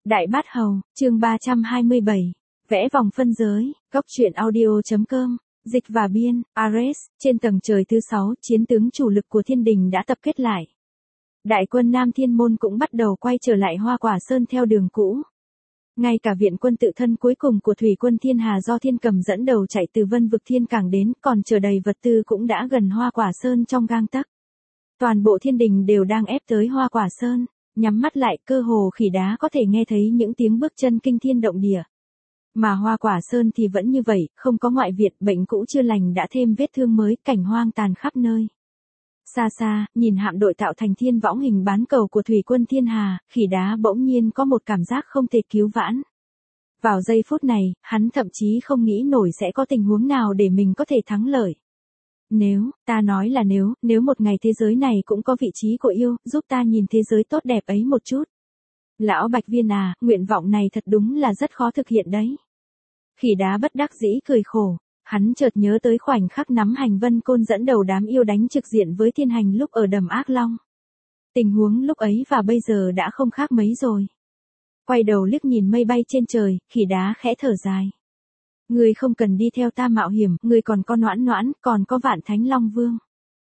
Đại Bát Hầu, chương 327. Vẽ vòng phân giới, Góc truyện audio.com, dịch và biên, Ares, trên tầng trời thứ 6, chiến tướng chủ lực của thiên đình đã tập kết lại. Đại quân Nam Thiên Môn cũng bắt đầu quay trở lại Hoa Quả Sơn theo đường cũ. Ngay cả viện quân tự thân cuối cùng của thủy quân Thiên Hà do Thiên Cầm dẫn đầu chạy từ Vân Vực Thiên Cảng đến, còn chờ đầy vật tư cũng đã gần Hoa Quả Sơn trong gang tấc. Toàn bộ thiên đình đều đang ép tới Hoa Quả Sơn. Nhắm mắt lại, cơ hồ Khỉ Đá có thể nghe thấy những tiếng bước chân kinh thiên động địa. Mà Hoa Quả Sơn thì vẫn như vậy, không có ngoại viện, bệnh cũ chưa lành đã thêm vết thương mới, cảnh hoang tàn khắp nơi. Xa xa, nhìn hạm đội tạo thành thiên võng hình bán cầu của thủy quân Thiên Hà, Khỉ Đá bỗng nhiên có một cảm giác không thể cứu vãn. Vào giây phút này, hắn thậm chí không nghĩ nổi sẽ có tình huống nào để mình có thể thắng lợi. Nếu, ta nói là nếu một ngày thế giới này cũng có vị trí của yêu, giúp ta nhìn thế giới tốt đẹp ấy một chút. Lão Bạch Viên à, nguyện vọng này thật đúng là rất khó thực hiện đấy. Khỉ Đá bất đắc dĩ cười khổ, hắn chợt nhớ tới khoảnh khắc nắm hành vân côn dẫn đầu đám yêu đánh trực diện với thiên hành lúc ở đầm Ác Long. Tình huống lúc ấy và bây giờ đã không khác mấy rồi. Quay đầu liếc nhìn mây bay trên trời, Khỉ Đá khẽ thở dài. Ngươi không cần đi theo ta mạo hiểm, ngươi còn có Noãn Noãn, còn có Vạn Thánh Long Vương.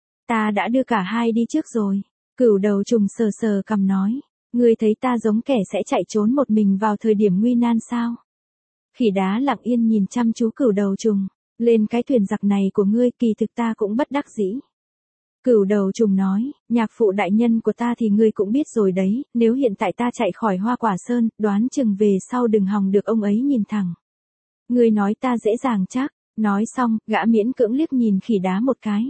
Ta đã đưa cả hai đi trước rồi. Cửu Đầu Trùng sờ sờ cằm nói, ngươi thấy ta giống kẻ sẽ chạy trốn một mình vào thời điểm nguy nan sao? Khỉ Đá lặng yên nhìn chăm chú Cửu Đầu Trùng, lên cái thuyền giặc này của ngươi kỳ thực ta cũng bất đắc dĩ. Cửu Đầu Trùng nói, nhạc phụ đại nhân của ta thì ngươi cũng biết rồi đấy, nếu hiện tại ta chạy khỏi Hoa Quả Sơn, đoán chừng về sau đừng hòng được ông ấy nhìn thẳng. Ngươi nói ta dễ dàng chắc, nói xong, gã miễn cưỡng liếc nhìn Khỉ Đá một cái.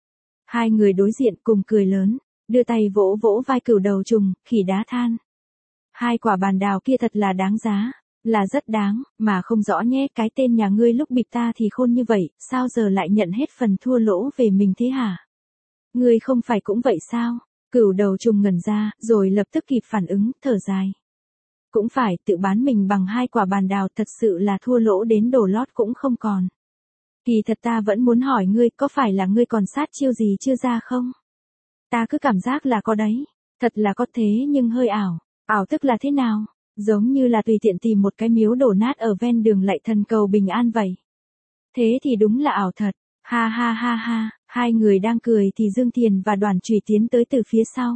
Hai người đối diện cùng cười lớn, đưa tay vỗ vỗ vai Cửu Đầu Trùng, Khỉ Đá than. Hai quả bàn đào kia thật là đáng giá, là rất đáng, mà không rõ nhé, cái tên nhà ngươi lúc bịp ta thì khôn như vậy, sao giờ lại nhận hết phần thua lỗ về mình thế hả? Ngươi không phải cũng vậy sao? Cửu Đầu Trùng ngẩn ra, rồi lập tức kịp phản ứng, thở dài. Cũng phải, tự bán mình bằng hai quả bàn đào thật sự là thua lỗ đến đổ lót cũng không còn. Kỳ thật ta vẫn muốn hỏi ngươi, có phải là ngươi còn sát chiêu gì chưa ra không? Ta cứ cảm giác là có đấy, thật là có thế nhưng hơi ảo. Ảo tức là thế nào? Giống như là tùy tiện tìm một cái miếu đổ nát ở ven đường lạy thần cầu bình an vậy. Thế thì đúng là ảo thật, ha ha ha ha, hai người đang cười thì Dương Thiền và Đoàn Chủy tiến tới từ phía sau.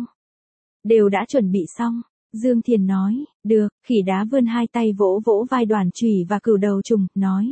Đều đã chuẩn bị xong. Dương Thiền nói, được, Khỉ Đá vươn hai tay vỗ vỗ vai Đoàn Chủy và Cửu Đầu Trùng, nói.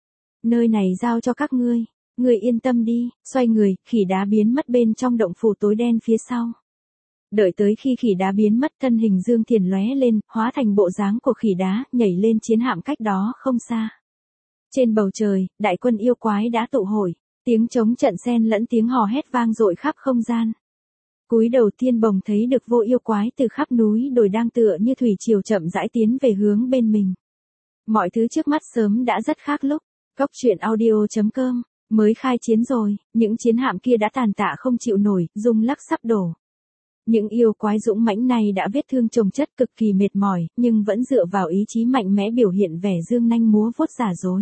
Nơi này giao cho các ngươi yên tâm đi, xoay người, Khỉ Đá biến mất bên trong động phủ tối đen phía sau. Đợi tới khi Khỉ Đá biến mất thân hình Dương Thiền lóe lên, hóa thành bộ dáng của Khỉ Đá, nhảy lên chiến hạm cách đó không xa. Trên bầu trời, đại quân yêu quái đã tụ hội, tiếng trống trận xen lẫn tiếng hò hét vang dội khắp không gian. Cúi đầu Thiên Bồng thấy được vô yêu quái từ khắp núi đồi đang tựa như thủy triều chậm rãi tiến về hướng bên mình. Mọi thứ trước mắt sớm đã rất khác lúc. Góc truyện audio.com, mới khai chiến rồi, những chiến hạm kia đã tàn tạ không chịu nổi, rung lắc sắp đổ. Những yêu quái dũng mãnh này đã vết thương chồng chất cực kỳ mệt mỏi, nhưng vẫn dựa vào ý chí mạnh mẽ biểu hiện vẻ dương nanh múa vuốt giả dối.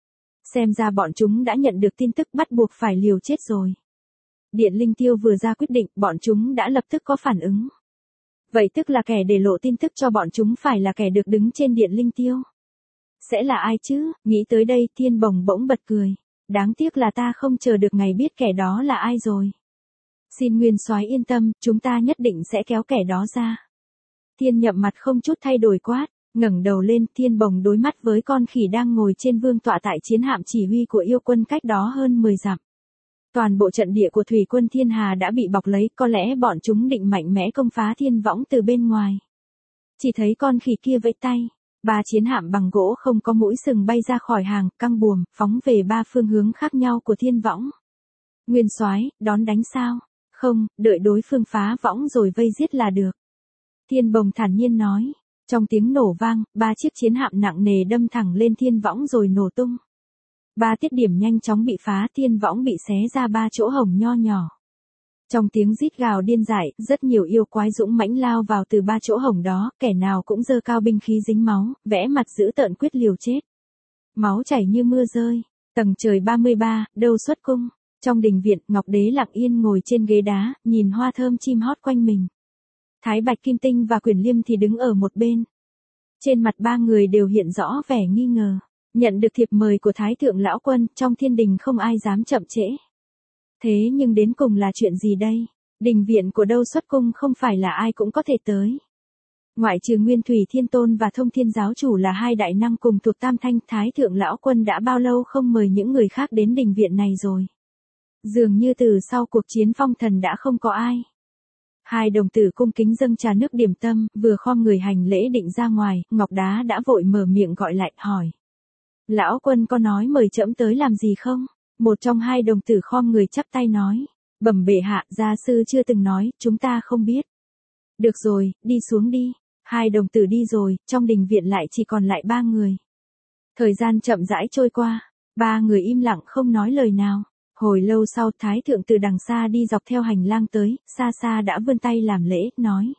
Xem ra bọn chúng đã nhận được tin tức bắt buộc phải liều chết rồi. Điện Linh Tiêu vừa ra quyết định, bọn chúng đã lập tức có phản ứng. Vậy tức là kẻ để lộ tin tức cho bọn chúng phải là kẻ được đứng trên Điện Linh Tiêu. Sẽ là ai chứ? Nghĩ tới đây, Thiên Bồng bỗng bật cười. Đáng tiếc là ta không chờ được ngày biết kẻ đó là ai rồi. Xin Nguyên Soái yên tâm, chúng ta nhất định sẽ kéo kẻ đó ra. Thiên Nhậm mặt không chút thay đổi quát, ngẩng đầu lên, Thiên Bồng đối mắt với con khỉ đang ngồi trên vương tọa tại chiến hạm chỉ huy của yêu quân cách đó hơn 10 dặm. Toàn bộ trận địa của thủy quân Thiên Hà đã bị bọc lấy, có lẽ bọn chúng định mạnh mẽ công phá thiên võng từ bên ngoài. Chỉ thấy con khỉ kia vẫy tay, 3 chiến hạm bằng gỗ không có mũi sừng bay ra khỏi hàng, căng buồm, phóng về 3 phương hướng khác nhau của thiên võng. Nguyên Soái, đón đánh sao? Không, đợi đối phương phá võng rồi vây giết là được. Thiên Bồng thản nhiên nói. Trong tiếng nổ vang, 3 chiếc chiến hạm nặng nề đâm thẳng lên thiên võng rồi nổ tung. 3 tiết điểm nhanh chóng bị phá, thiên võng bị xé ra 3 chỗ hổng nho nhỏ. Trong tiếng rít gào điên dại, rất nhiều yêu quái dũng mãnh lao vào từ 3 chỗ hổng đó, kẻ nào cũng giơ cao binh khí dính máu, vẽ mặt dữ tợn quyết liều chết. Máu chảy như mưa rơi. Tầng trời 33, Đâu Xuất Cung. Trong đình viện, Ngọc Đế lặng yên ngồi trên ghế đá, nhìn hoa thơm chim hót quanh mình. Thái Bạch Kim Tinh và Quyển Liêm thì đứng ở một bên. Trên mặt ba người đều hiện rõ vẻ nghi ngờ. Nhận được thiệp mời của Thái thượng lão quân, trong thiên đình không ai dám chậm trễ. Thế nhưng đến cùng là chuyện gì đây? Đình viện của Đâu Xuất Cung không phải là ai cũng có thể tới. Ngoại trừ Nguyên Thủy Thiên Tôn và Thông Thiên Giáo Chủ là hai đại năng cùng thuộc Tam Thanh, Thái thượng lão quân đã bao lâu không mời những người khác đến đình viện này rồi. Dường như từ sau cuộc chiến phong thần đã không có ai. Hai đồng tử cung kính dâng trà nước điểm tâm, vừa khom người hành lễ định ra ngoài, Ngọc Đá đã vội mở miệng gọi lại, hỏi. Lão quân có nói mời trẫm tới làm gì không? Một trong hai đồng tử khom người chắp tay nói. Bẩm bệ hạ, gia sư chưa từng nói, chúng ta không biết. Được rồi, đi xuống đi. Hai đồng tử đi rồi, trong đình viện lại chỉ còn lại ba người. Thời gian chậm rãi trôi qua, ba người im lặng không nói lời nào. Hồi lâu sau, Thái thượng từ đằng xa đi dọc theo hành lang tới, xa xa đã vươn tay làm lễ, nói.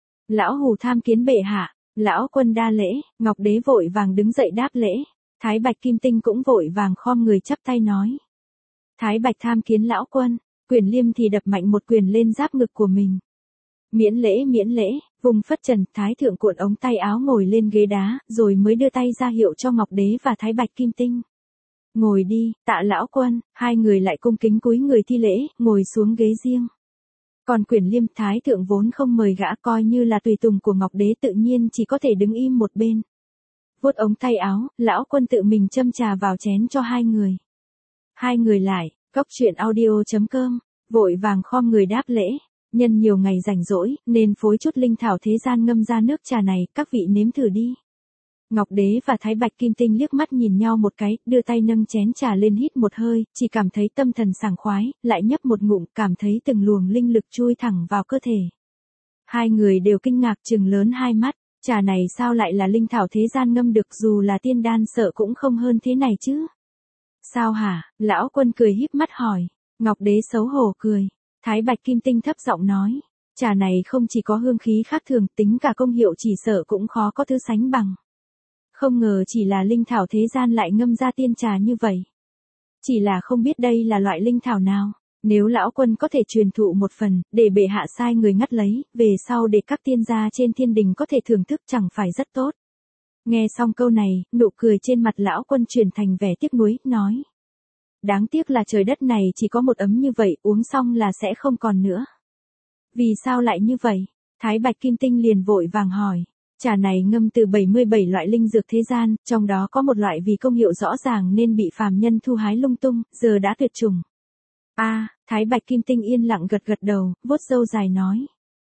Lão hù tham kiến bệ hạ, lão quân đa lễ. Ngọc Đế vội vàng đứng dậy đáp lễ. Thái Bạch Kim Tinh cũng vội vàng khom người chắp tay nói. Thái Bạch tham kiến lão quân. Quyền Liêm thì đập mạnh một quyền lên giáp ngực của mình. Miễn lễ, vùng phất trần, Thái thượng cuộn ống tay áo ngồi lên ghế đá, rồi mới đưa tay ra hiệu cho Ngọc Đế và Thái Bạch Kim Tinh. Ngồi đi, tạ lão quân, hai người lại cung kính cúi người thi lễ, ngồi xuống ghế riêng. Còn Quyền Liêm, Thái thượng vốn không mời gã, coi như là tùy tùng của Ngọc Đế, tự nhiên chỉ có thể đứng im một bên. Vuốt ống tay áo, lão quân tự mình châm trà vào chén cho hai người. Hai người lại, Cốc Truyện Audio.com, vội vàng khom người đáp lễ. Nhân nhiều ngày rảnh rỗi, nên phối chút linh thảo thế gian ngâm ra nước trà này, các vị nếm thử đi. Ngọc Đế và Thái Bạch Kim Tinh liếc mắt nhìn nhau một cái, đưa tay nâng chén trà lên hít một hơi, chỉ cảm thấy tâm thần sảng khoái, lại nhấp một ngụm, cảm thấy từng luồng linh lực chui thẳng vào cơ thể. Hai người đều kinh ngạc trừng lớn hai mắt, trà này sao lại là linh thảo thế gian ngâm được, dù là tiên đan sợ cũng không hơn thế này chứ. Sao hả? Lão quân cười híp mắt hỏi. Ngọc Đế xấu hổ cười. Thái Bạch Kim Tinh thấp giọng nói. Trà này không chỉ có hương khí khác thường, tính cả công hiệu chỉ sợ cũng khó có thứ sánh bằng. Không ngờ chỉ là linh thảo thế gian lại ngâm ra tiên trà như vậy. Chỉ là không biết đây là loại linh thảo nào. Nếu lão quân có thể truyền thụ một phần, để bệ hạ sai người ngắt lấy, về sau để các tiên gia trên thiên đình có thể thưởng thức chẳng phải rất tốt. Nghe xong câu này, nụ cười trên mặt lão quân chuyển thành vẻ tiếc nuối, nói. Đáng tiếc là trời đất này chỉ có một ấm như vậy, uống xong là sẽ không còn nữa. Vì sao lại như vậy? Thái Bạch Kim Tinh liền vội vàng hỏi. Trà này ngâm từ 77 loại linh dược thế gian, trong đó có một loại vì công hiệu rõ ràng nên bị phàm nhân thu hái lung tung, giờ đã tuyệt chủng. Thái Bạch Kim Tinh yên lặng gật gật đầu, vuốt râu dài nói.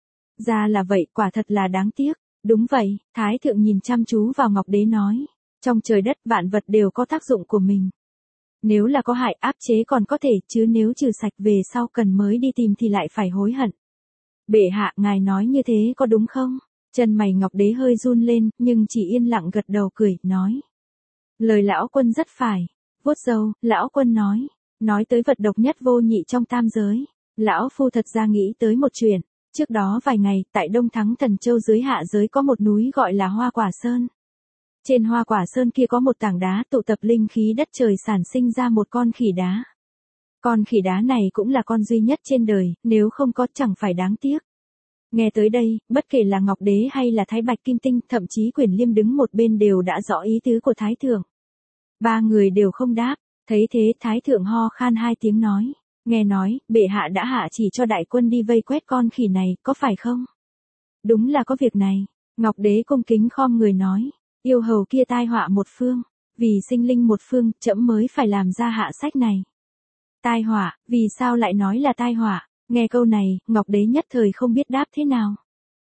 Ra là vậy, quả thật là đáng tiếc. Đúng vậy, Thái thượng nhìn chăm chú vào Ngọc Đế nói. Trong trời đất vạn vật đều có tác dụng của mình. Nếu là có hại áp chế còn có thể, chứ nếu trừ sạch về sau cần mới đi tìm thì lại phải hối hận. Bệ hạ, ngài nói như thế có đúng không? Chân mày Ngọc Đế hơi run lên, nhưng chỉ yên lặng gật đầu cười, nói. Lời lão quân rất phải. Vuốt râu, lão quân nói. Nói tới vật độc nhất vô nhị trong tam giới. Lão phu thật ra nghĩ tới một chuyện. Trước đó vài ngày, tại Đông Thắng Thần Châu dưới hạ giới có một núi gọi là Hoa Quả Sơn. Trên Hoa Quả Sơn kia có một tảng đá tụ tập linh khí đất trời sản sinh ra một con khỉ đá. Con khỉ đá này cũng là con duy nhất trên đời, nếu không có chẳng phải đáng tiếc. Nghe tới đây, bất kể là Ngọc Đế hay là Thái Bạch Kim Tinh, thậm chí Quyền Liêm đứng một bên đều đã rõ ý tứ của Thái Thượng. Ba người đều không đáp, thấy thế Thái Thượng ho khan hai tiếng nói. Nghe nói, bệ hạ đã hạ chỉ cho đại quân đi vây quét con khỉ này, có phải không? Đúng là có việc này. Ngọc Đế cung kính khom người nói. Yêu hầu kia tai họa một phương. Vì sinh linh một phương, trẫm mới phải làm ra hạ sách này. Tai họa, vì sao lại nói là tai họa? Nghe câu này, Ngọc Đế nhất thời không biết đáp thế nào.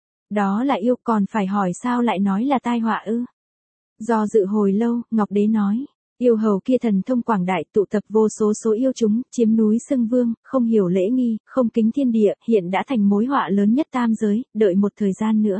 Đó là yêu, còn phải hỏi sao lại nói là tai họa ư? Do dự hồi lâu, Ngọc Đế nói. Yêu hầu kia thần thông quảng đại, tụ tập vô số yêu chúng, chiếm núi xưng vương, không hiểu lễ nghi, không kính thiên địa, hiện đã thành mối họa lớn nhất tam giới, đợi một thời gian nữa.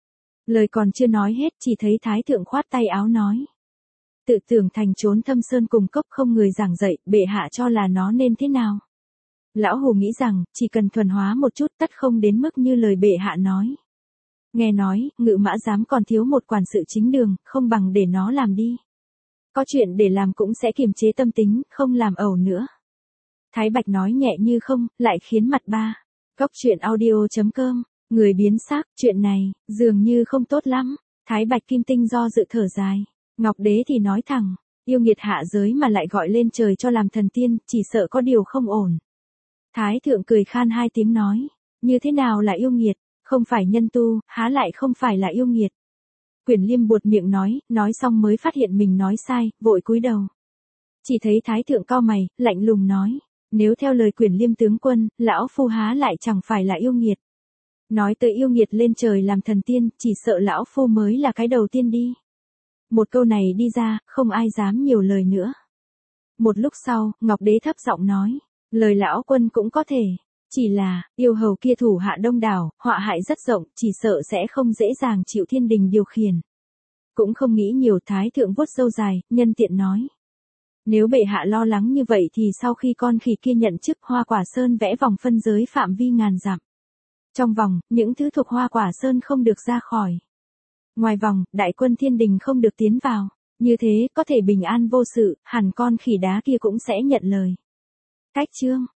Lời còn chưa nói hết, chỉ thấy Thái Thượng khoát tay áo nói. Tự tưởng thành trốn thâm sơn cùng cốc không người giảng dạy, bệ hạ cho là nó nên thế nào? Lão Hù nghĩ rằng, chỉ cần thuần hóa một chút tất không đến mức như lời bệ hạ nói. Nghe nói, Ngự Mã Giám còn thiếu một quản sự chính đường, không bằng để nó làm đi. Có chuyện để làm cũng sẽ kiềm chế tâm tính, không làm ẩu nữa. Thái Bạch nói nhẹ như không, lại khiến mặt ba. Cốc Truyện Audio.com, người biến sắc, chuyện này, dường như không tốt lắm. Thái Bạch Kim Tinh do dự thở dài. Ngọc Đế thì nói thẳng, yêu nghiệt hạ giới mà lại gọi lên trời cho làm thần tiên, chỉ sợ có điều không ổn. Thái thượng cười khan hai tiếng nói, như thế nào là yêu nghiệt, không phải nhân tu, há lại không phải là yêu nghiệt. Quyển Liêm buột miệng nói xong mới phát hiện mình nói sai, vội cúi đầu. Chỉ thấy Thái thượng cau mày, lạnh lùng nói, nếu theo lời Quyển Liêm tướng quân, lão phu há lại chẳng phải là yêu nghiệt. Nói tới yêu nghiệt lên trời làm thần tiên, chỉ sợ lão phu mới là cái đầu tiên đi. Một câu này đi ra, không ai dám nhiều lời nữa. Một lúc sau, Ngọc Đế thấp giọng nói, lời lão quân cũng có thể, chỉ là, yêu hầu kia thủ hạ đông đảo, họa hại rất rộng, chỉ sợ sẽ không dễ dàng chịu thiên đình điều khiển. Cũng không nghĩ nhiều. Thái thượng vuốt râu dài, nhân tiện nói. Nếu bệ hạ lo lắng như vậy thì sau khi con khỉ kia nhận chức Hoa Quả Sơn vẽ vòng phân giới phạm vi ngàn dặm. Trong vòng, những thứ thuộc Hoa Quả Sơn không được ra khỏi. Ngoài vòng, đại quân thiên đình không được tiến vào. Như thế, có thể bình an vô sự, hẳn con khỉ đá kia cũng sẽ nhận lời. Cách chương